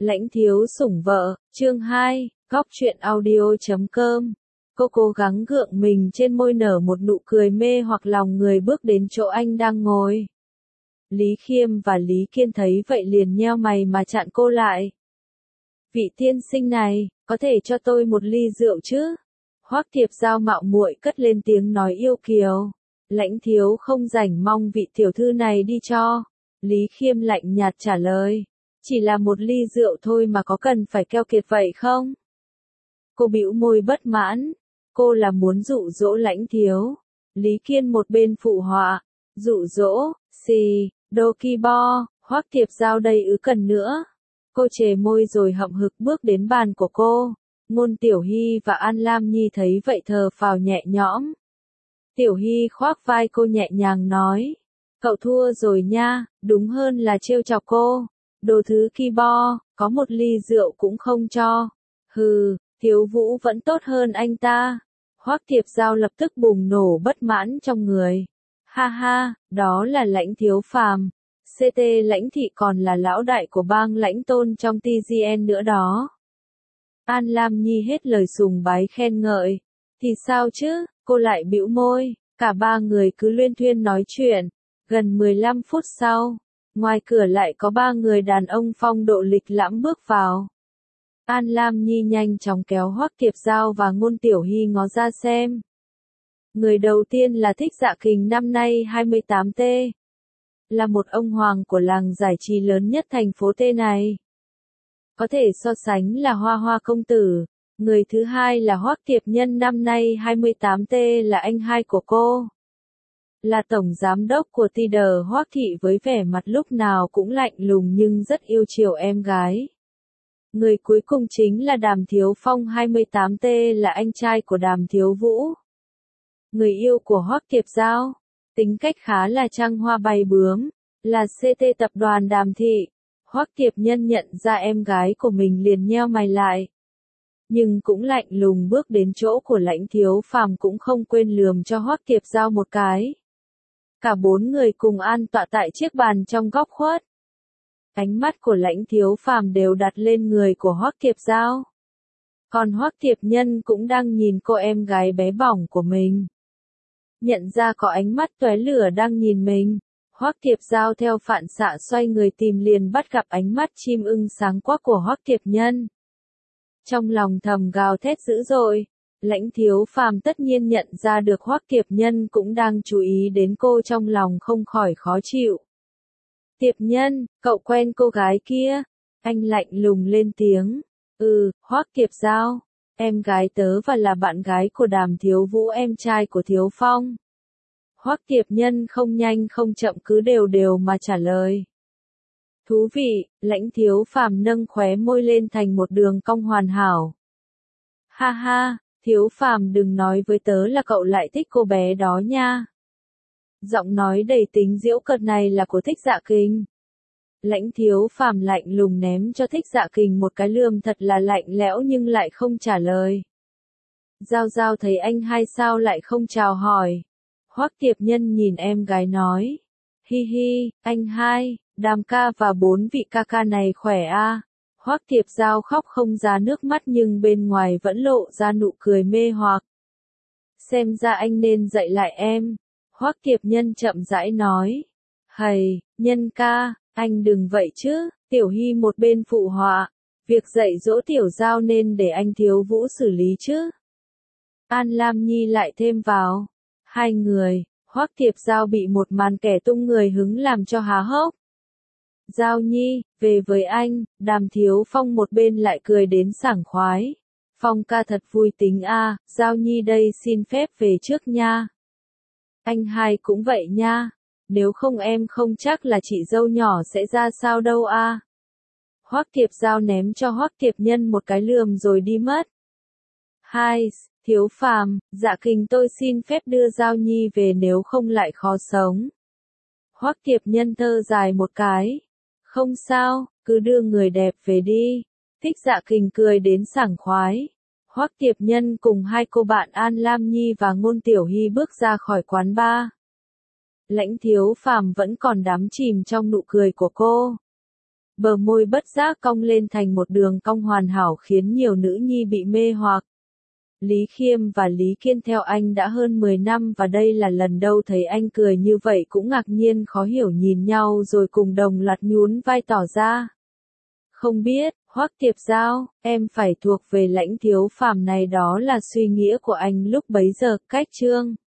Lãnh thiếu sủng vợ, chương 2, góc truyện audio.com. Cô cố gắng gượng mình trên môi nở một nụ cười mê hoặc lòng người bước đến chỗ anh đang ngồi. Lý Khiêm và Lý Kiên thấy vậy liền nheo mày mà chặn cô lại. Vị tiên sinh này, có thể cho tôi một ly rượu chứ? Hoắc Thiệp Giao mạo muội cất lên tiếng nói yêu kiều. Lãnh thiếu không rảnh mong vị tiểu thư này đi cho. Lý Khiêm lạnh nhạt trả lời. Chỉ là một ly rượu thôi mà có cần phải keo kiệt vậy không? Cô bĩu môi bất mãn. Cô là muốn dụ dỗ Lãnh thiếu. Lý Kiên một bên phụ họa. Dụ dỗ, xì, đô ki bo, Hoắc Thiệp Giao đây ứ cần nữa. Cô chề môi rồi hậm hực bước đến bàn của cô. Ngôn Tiểu Hy và An Lam Nhi thấy vậy thở phào nhẹ nhõm. Tiểu Hy khoác vai cô nhẹ nhàng nói. Cậu thua rồi nha, đúng hơn là trêu chọc cô. Đồ thứ ki bo, có một ly rượu cũng không cho. Hừ, Thiếu Vũ vẫn tốt hơn anh ta. Hoắc Thiệp Giao lập tức bùng nổ bất mãn trong người. Ha ha, đó là Lãnh thiếu phàm. CT Lãnh thị còn là lão đại của bang Lãnh Tôn trong TGN nữa đó. An Lam Nhi hết lời sùng bái khen ngợi. Thì sao chứ, cô lại bĩu môi. Cả ba người cứ luyên thuyên nói chuyện. Gần 15 phút sau, ngoài cửa lại có ba người đàn ông phong độ lịch lãm bước vào. An Lam Nhi nhanh chóng kéo Hoắc Thiệp Giao và Ngôn Tiểu Hy ngó ra xem. Người đầu tiên là Thích Dạ Kình năm nay 28T. Là một ông hoàng của làng giải trí lớn nhất thành phố T này. Có thể so sánh là Hoa Hoa công tử. Người thứ hai là Hoắc Thiệp Nhân năm nay 28T là anh hai của cô. Là tổng giám đốc của Tidal Hoắc Thị với vẻ mặt lúc nào cũng lạnh lùng nhưng rất yêu chiều em gái. Người cuối cùng chính là Đàm Thiếu Phong 28T là anh trai của Đàm Thiếu Vũ. Người yêu của Hoắc Thiệp Giao. Tính cách khá là trăng hoa bay bướm. Là CT tập đoàn Đàm Thị. Hoắc Thiệp Nhân nhận ra em gái của mình liền nheo mày lại. Nhưng cũng lạnh lùng bước đến chỗ của Lãnh thiếu phàm cũng không quên lườm cho Hoắc Thiệp Giao một cái. Cả bốn người cùng an tọa tại chiếc bàn trong góc khuất. Ánh mắt của Lãnh thiếu phàm đều đặt lên người của Hoắc Thiệp Giao. Còn Hoắc Thiệp Nhân cũng đang nhìn cô em gái bé bỏng của mình. Nhận ra có ánh mắt tóe lửa đang nhìn mình, Hoắc Thiệp Giao theo phản xạ xoay người tìm liền bắt gặp ánh mắt chim ưng sáng quắc của Hoắc Thiệp Nhân. Trong lòng thầm gào thét dữ dội, Lãnh thiếu phàm tất nhiên nhận ra được Hoắc Thiệp Nhân cũng đang chú ý đến cô, trong lòng không khỏi khó chịu. Thiệp Nhân, cậu quen cô gái kia? Anh lạnh lùng lên tiếng. Hoắc Thiệp Giao, em gái tớ và là bạn gái của Đàm Thiếu Vũ em trai của Thiếu Phong. Hoắc Thiệp Nhân không nhanh không chậm cứ đều đều mà trả lời. Thú vị, Lãnh thiếu phàm nâng khóe môi lên thành một đường cong hoàn hảo. Ha ha, Thiếu phàm đừng nói với tớ là cậu lại thích cô bé đó nha. Giọng nói đầy tính giễu cợt này là của Thích Dạ Kình. Lãnh thiếu phàm lạnh lùng ném cho Thích Dạ Kình một cái lườm thật là lạnh lẽo nhưng lại không trả lời. Giao Giao thấy anh hai sao lại không chào hỏi. Hoắc Thiệp Nhân nhìn em gái nói. Hi hi, anh hai, Đàm ca và bốn vị ca ca này khỏe a. Hoắc Thiệp Giao khóc không ra nước mắt nhưng bên ngoài vẫn lộ ra nụ cười mê hoặc. Xem ra anh nên dạy lại em. Hoắc Thiệp Nhân chậm rãi nói. Hầy, Nhân ca, anh đừng vậy chứ. Tiểu Hy một bên phụ họa. Việc dạy dỗ Tiểu Giao nên để anh Thiếu Vũ xử lý chứ. An Lam Nhi lại thêm vào. Hai người, Hoắc Thiệp Giao bị một màn kẻ tung người hứng làm cho há hốc. Giao Nhi, về với anh. Đàm Thiếu Phong một bên lại cười đến sảng khoái. Phong ca thật vui tính a, Giao Nhi đây xin phép về trước nha. Anh hai cũng vậy nha. Nếu không em không chắc là chị dâu nhỏ sẽ ra sao đâu a. Hoắc Thiệp Giao ném cho Hoắc Thiệp Nhân một cái lườm rồi đi mất. Hai, Thiếu phàm, Dạ Kình tôi xin phép đưa Giao Nhi về nếu không lại khó sống. Hoắc Thiệp Nhân thở dài một cái. Không sao, cứ đưa người đẹp về đi. Thích Dạ Kình cười đến sảng khoái. Hoắc Thiệp Nhân cùng hai cô bạn An Lam Nhi và Ngôn Tiểu Hy bước ra khỏi quán bar. Lãnh thiếu phàm vẫn còn đắm chìm trong nụ cười của cô. Bờ môi bất giác cong lên thành một đường cong hoàn hảo khiến nhiều nữ nhi bị mê hoặc. Lý Khiêm và Lý Kiên theo anh đã hơn 10 năm và đây là lần đầu thấy anh cười như vậy cũng ngạc nhiên khó hiểu nhìn nhau rồi cùng đồng loạt nhún vai tỏ ra. Không biết, Hoắc Tiệp Dao, em phải thuộc về lãnh thiếu phàm này đó là suy nghĩa của anh lúc bấy giờ, cách chương.